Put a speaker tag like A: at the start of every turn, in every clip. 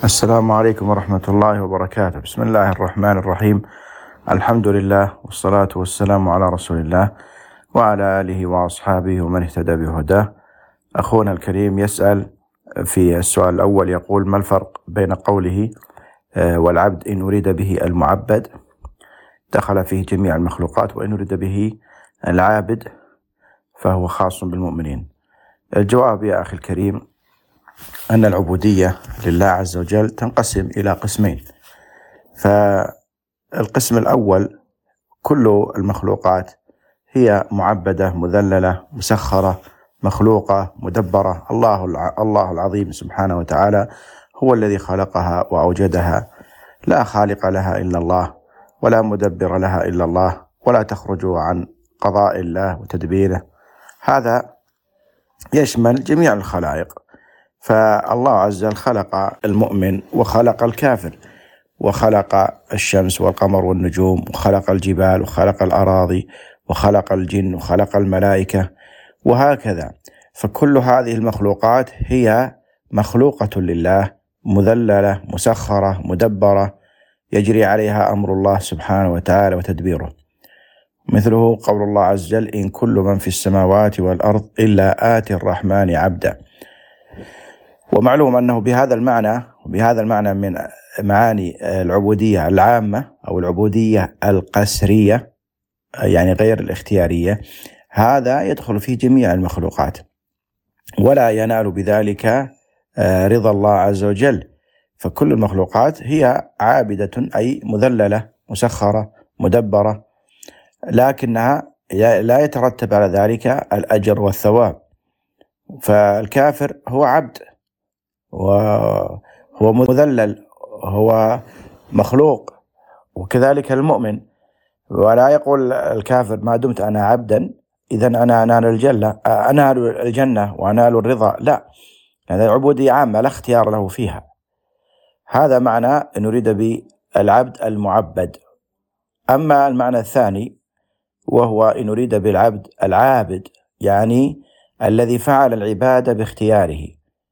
A: السلام عليكم ورحمة الله وبركاته. بسم الله الرحمن الرحيم. الحمد لله والصلاة والسلام على رسول الله وعلى آله وأصحابه ومن اهتدى بهداه. أخونا الكريم يسأل في السؤال الأول، يقول: ما الفرق بين قوله والعبد إن أريد به المعبد دخل فيه جميع المخلوقات، وإن أريد به العابد فهو خاص بالمؤمنين؟ الجواب يا أخي الكريم أن العبودية لله عز وجل تنقسم إلى قسمين. فالقسم الأول كل المخلوقات هي معبدة مذللة مسخرة مخلوقة مدبرة. الله العظيم سبحانه وتعالى هو الذي خلقها وأوجدها، لا خالق لها إلا الله ولا مدبر لها إلا الله، ولا تخرج عن قضاء الله وتدبيره. هذا يشمل جميع الخلائق. فالله عز وجل خلق المؤمن وخلق الكافر، وخلق الشمس والقمر والنجوم، وخلق الجبال، وخلق الأراضي، وخلق الجن، وخلق الملائكة، وهكذا. فكل هذه المخلوقات هي مخلوقة لله، مذللة مسخرة مدبرة، يجري عليها أمر الله سبحانه وتعالى وتدبيره. مثله قول الله عز وجل: إن كل من في السماوات والأرض إلا آتي الرحمن عبدا. ومعلوم أنه بهذا المعنى من معاني العبودية العامة أو العبودية القسرية، يعني غير الاختيارية، هذا يدخل في جميع المخلوقات، ولا ينال بذلك رضا الله عز وجل. فكل المخلوقات هي عابدة، أي مذللة مسخرة مدبرة، لكنها لا يترتب على ذلك الأجر والثواب. فالكافر هو عبد وهو مذلل، هو مخلوق، وكذلك المؤمن. ولا يقول الكافر: ما دمت أنا عبدا إذن أنا أنال الجنة وأنال الرضا. لا، هذا عبودية عامة لا اختيار له فيها. هذا معنى أن نريد بالعبد المعبد. أما المعنى الثاني وهو إن نريد بالعبد العابد، يعني الذي فعل العبادة باختياره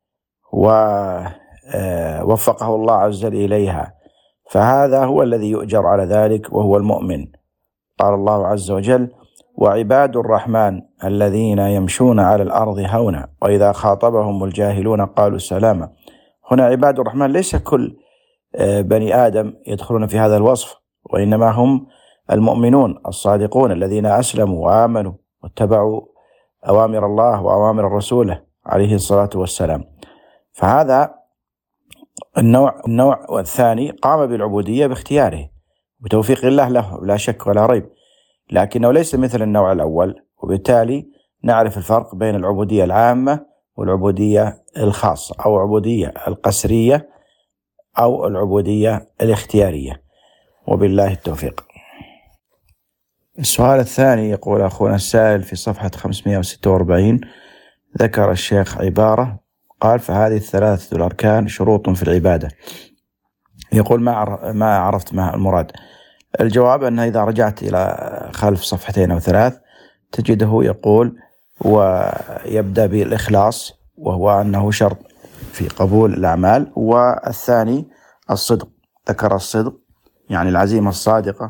A: ووفقه الله عز وجل إليها، فهذا هو الذي يؤجر على ذلك، وهو المؤمن. قال الله عز وجل: وعباد الرحمن الذين يمشون على الأرض هونا وإذا خاطبهم الجاهلون قالوا سلاما. هنا عباد الرحمن ليس كل بني آدم يدخلون في هذا الوصف، وإنما هم المؤمنون الصادقون الذين أسلموا وآمنوا واتبعوا أوامر الله وأوامر رسوله عليه الصلاة والسلام. فهذا النوع الثاني قام بالعبودية باختياره بتوفيق الله له لا شك ولا ريب، لكنه ليس مثل النوع الأول. وبالتالي نعرف الفرق بين العبودية العامة والعبودية الخاصة، أو العبودية القسرية أو العبودية الاختيارية، وبالله التوفيق. السؤال الثاني، يقول أخونا السائل في صفحة 546: ذكر الشيخ عبارة قال: فهذه الثلاثة الأركان شروط في العبادة. يقول: ما عرفت ما المراد. الجواب أنه إذا رجعت إلى خلف صفحتين أو ثلاث تجده يقول: ويبدأ بالإخلاص، وهو أنه شرط في قبول الأعمال. والثاني الصدق، ذكر الصدق يعني العزيمة الصادقة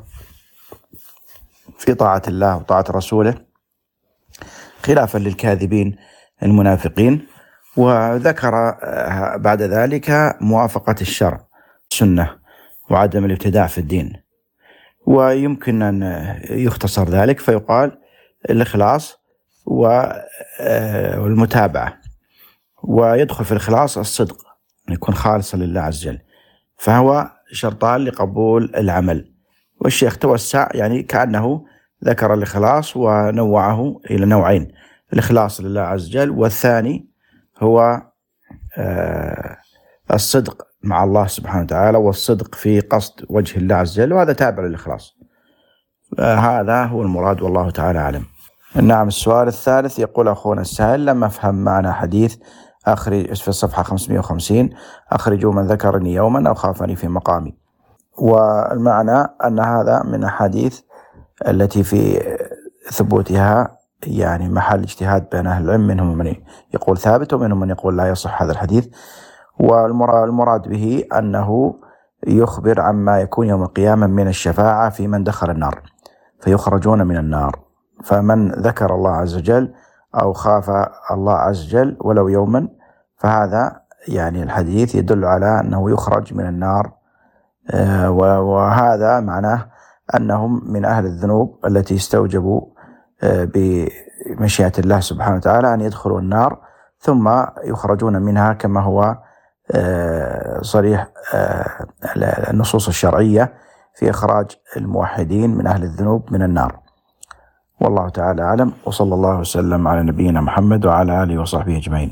A: في طاعة الله وطاعة رسوله، خلافا للكاذبين المنافقين. وذكر بعد ذلك موافقة الشرع السنة وعدم الابتداع في الدين. ويمكن أن يختصر ذلك فيقال الإخلاص والمتابعة. ويدخل في الإخلاص الصدق، أن يكون خالصا لله عز وجل، فهو شرطان لقبول العمل. والشيخ توسع، يعني كأنه ذكر الإخلاص ونوعه إلى نوعين: الإخلاص لله عز وجل، والثاني هو الصدق مع الله سبحانه وتعالى، والصدق في قصد وجه الله عز وجل، وهذا تابع للإخلاص. هذا هو المراد، والله تعالى أعلم. نعم. السؤال الثالث، يقول أخونا السائل: لم أفهم معنى حديث في الصفحة 550: أخرجوا من ذكرني يوما أو خافني في مقامي. والمعنى أن هذا من الحديث التي في ثبوتها يعني محل اجتهاد بين أهل العلم، منهم من يقول ثابت ومنهم من يقول لا يصح هذا الحديث. والمراد به أنه يخبر عما يكون يوم القيامة من الشفاعة في من دخل النار فيخرجون من النار. فمن ذكر الله عز وجل أو خاف الله عز وجل ولو يوما، فهذا يعني الحديث يدل على أنه يخرج من النار، وهذا معناه أنهم من أهل الذنوب التي استوجبوا بمشيئة الله سبحانه وتعالى أن يدخلوا النار ثم يخرجون منها، كما هو صريح النصوص الشرعية في إخراج الموحدين من أهل الذنوب من النار. والله تعالى أعلم، وصلى الله وسلم على نبينا محمد وعلى آله وصحبه أجمعين.